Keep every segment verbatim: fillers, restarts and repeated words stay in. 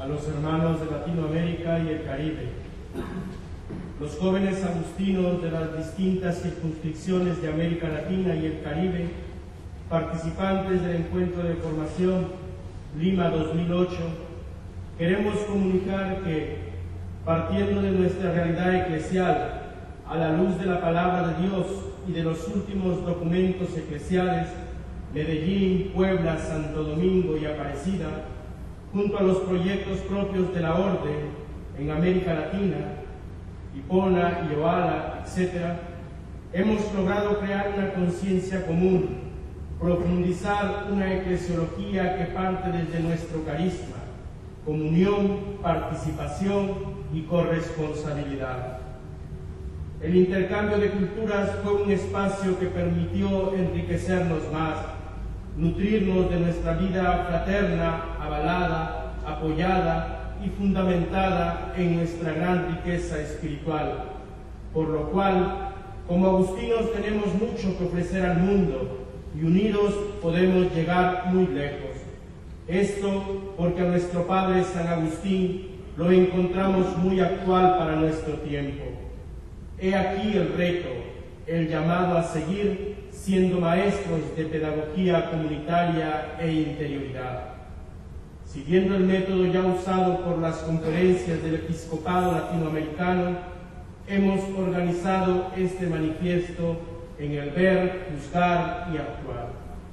los hermanos de Latinoamérica y el Caribe, los jóvenes agustinos de las distintas circunscripciones de América Latina y el Caribe, participantes del encuentro de formación Lima dos mil ocho, queremos comunicar que, partiendo de nuestra realidad eclesial, a la luz de la palabra de Dios y de los últimos documentos eclesiales, Medellín, Puebla, Santo Domingo y Aparecida, junto a los proyectos propios de la Orden en América Latina, Ipona, Ioala, etcétera, hemos logrado crear una conciencia común, profundizar una eclesiología que parte desde nuestro carisma, comunión, participación y corresponsabilidad. El intercambio de culturas fue un espacio que permitió enriquecernos más, nutrirnos de nuestra vida fraterna, avalada, apoyada y fundamentada en nuestra gran riqueza espiritual, por lo cual, como agustinos, tenemos mucho que ofrecer al mundo y unidos podemos llegar muy lejos. Esto porque a nuestro Padre San Agustín lo encontramos muy actual para nuestro tiempo. He aquí el reto, el llamado a seguir siendo maestros de pedagogía comunitaria e interioridad. Siguiendo el método ya usado por las conferencias del episcopado latinoamericano, hemos organizado este manifiesto en el ver, juzgar y actuar.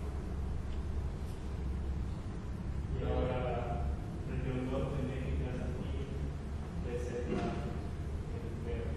Y ahora la región norte de México aquí presenta el ver.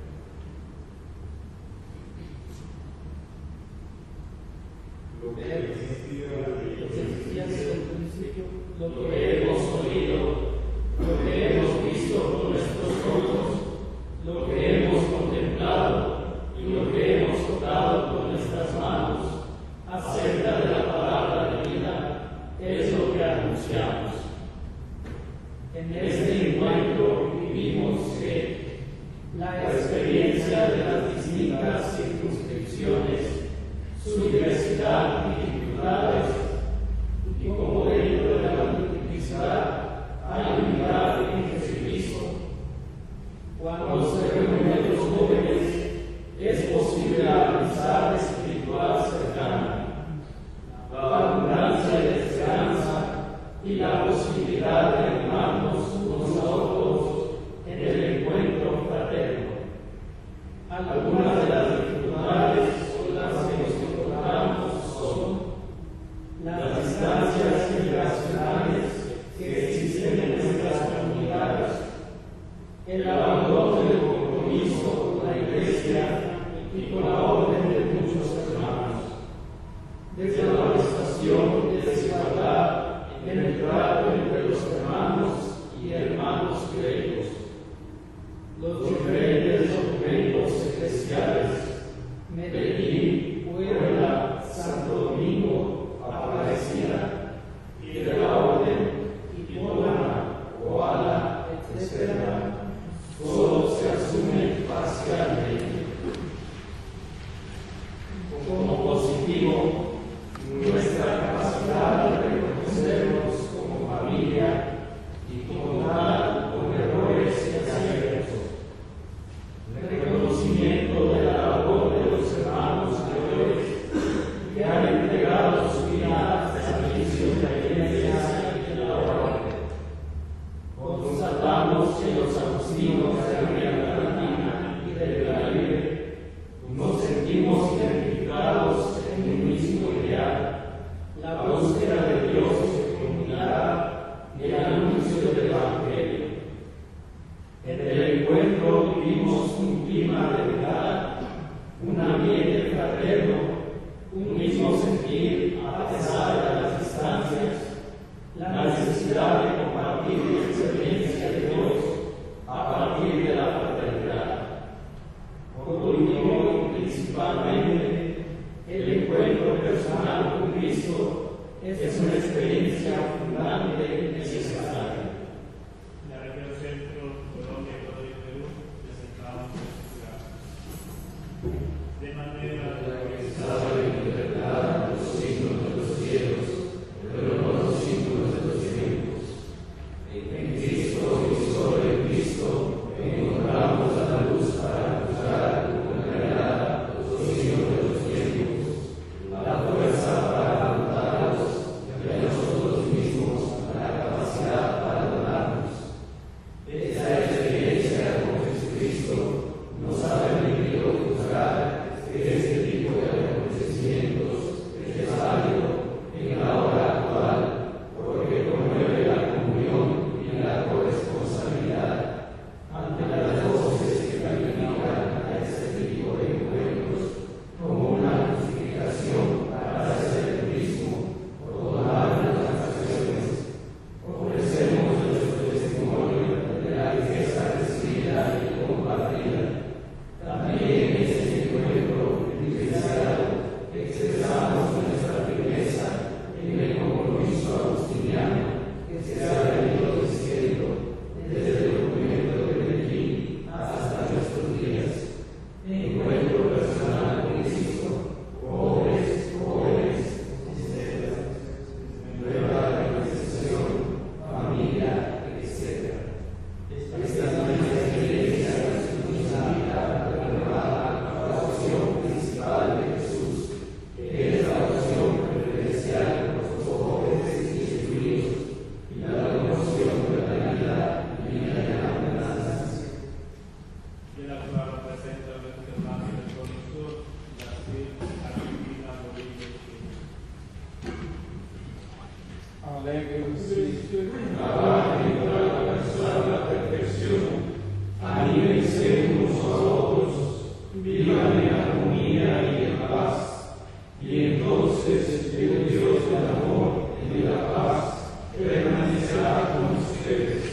Lo que existió desde el principio, lo que hemos oído, lo que hemos visto con nuestros ojos, lo que hemos contemplado y lo que hemos tocado con nuestras manos acerca de la palabra de vida es lo que anunciamos. En este encuentro vivimos que la experiencia de las distintas circunscripciones, su diversidad y dificultades, y como dentro de la multiplicidad hay unidad en Jesucristo. Cuando se reúnen los jóvenes, es posible la amistad espiritual cercana, la abundancia de esperanza y la posibilidad de animarnos unos a otros en el encuentro fraterno. Algunas de las dificultades con las que nos encontramos son las distancias generacionales que existen en nuestras comunidades, el abandono del compromiso con la Iglesia y con la orden de muchos hermanos, desde la prestación de desigualdad en el trato entre los hermanos y hermanos griegos, los diferentes documentos eclesiales, Medellín, Puebla, Santo Domingo, Aparecida, y de la Orden, Ipona, Oala, etcétera, todo se asume parcialmente. Como positivo, nuestra capacidad de reconocernos como familia y contar con errores y aciertos. Reconocimiento de la labor de los hermanos mayores que han entregado su vida al servicio de la Iglesia y de la Orden. Constatamos que los agustinos de América Latina y del Caribe nos sentimos identificados en un mismo ideal, la búsqueda de Dios en comunidad y el anuncio del Evangelio. En el encuentro vivimos un clima de verdad, un ambiente fraterno, un mismo sentir a pesar de las distancias, la necesidad de compartir la experiencia de Dios a partir de la fraternidad. Por último, y principalmente, el encuentro personal con Cristo es una experiencia fundante y necesaria. La región centro, Colombia, Ecuador y Perú presentamos el de manera que sabe en libertad los signos de los cielos, pero no los símbolos de los tiempos. En Cristo Alégrese. trabajen para alcanzar la perfección, anímense unos a otros, vivan en armonía y en paz, y entonces el Dios del amor y de la paz permanecerá con ustedes.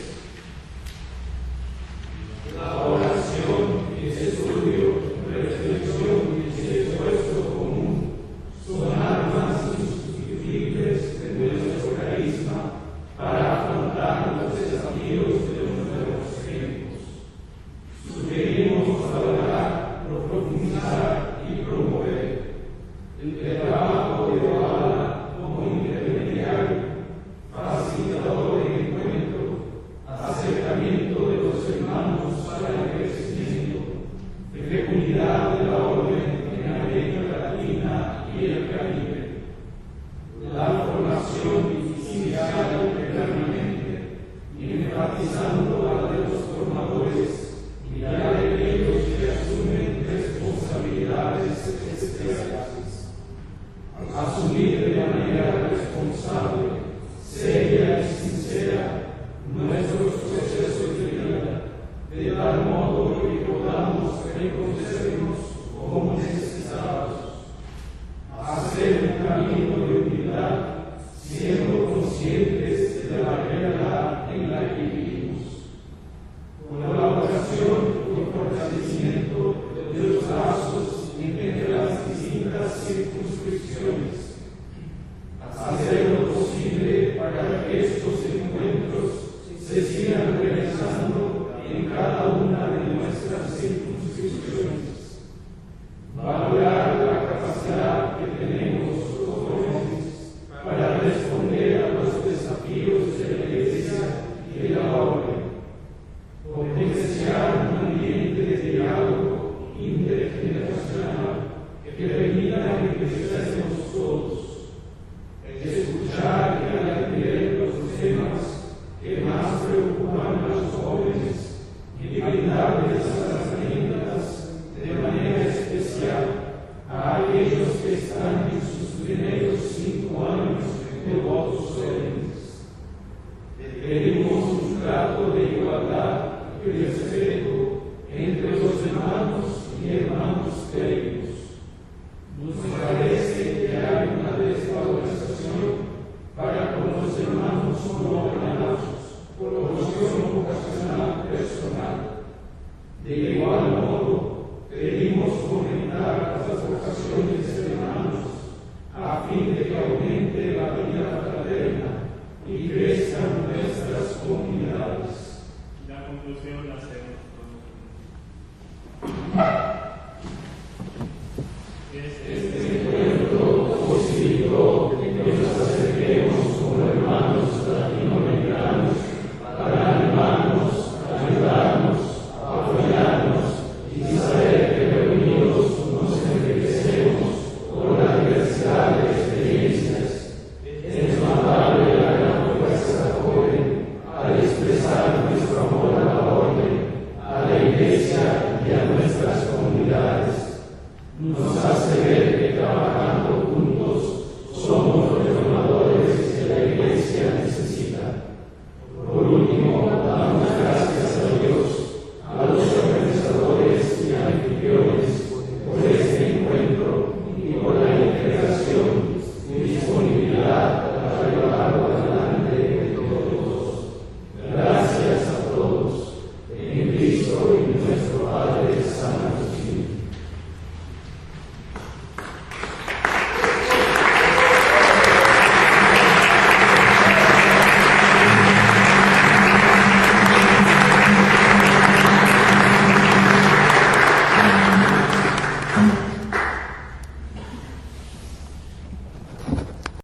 La oración, estudio, reflexión y esfuerzo común son armas insustituibles de nuestro carisma para afrontar los desafíos de los nuevos tiempos. Sugerimos valorar, profundizar y promover el trabajo de Oala como intermediario, facilitador de encuentro, acercamiento de los hermanos para el crecimiento, fecundidad de la orden en América Latina y el Caribe, la formación inicial plenamente, enfatizando la de los formadores y la de aquellos que asumen responsabilidades especiales. Asumir de manera responsable, seria y sincera nuestros procesos de vida, de tal modo que podamos reconocernos como necesitados. Hacer un camino de humildad, siendo conscientes de la realidad en la que vivimos. Colaboración y fortalecimiento de los lazos entre las distintas circunscripciones. Hacer lo posible para que estos encuentros se sigan realizando en cada una de nuestras circunscripciones.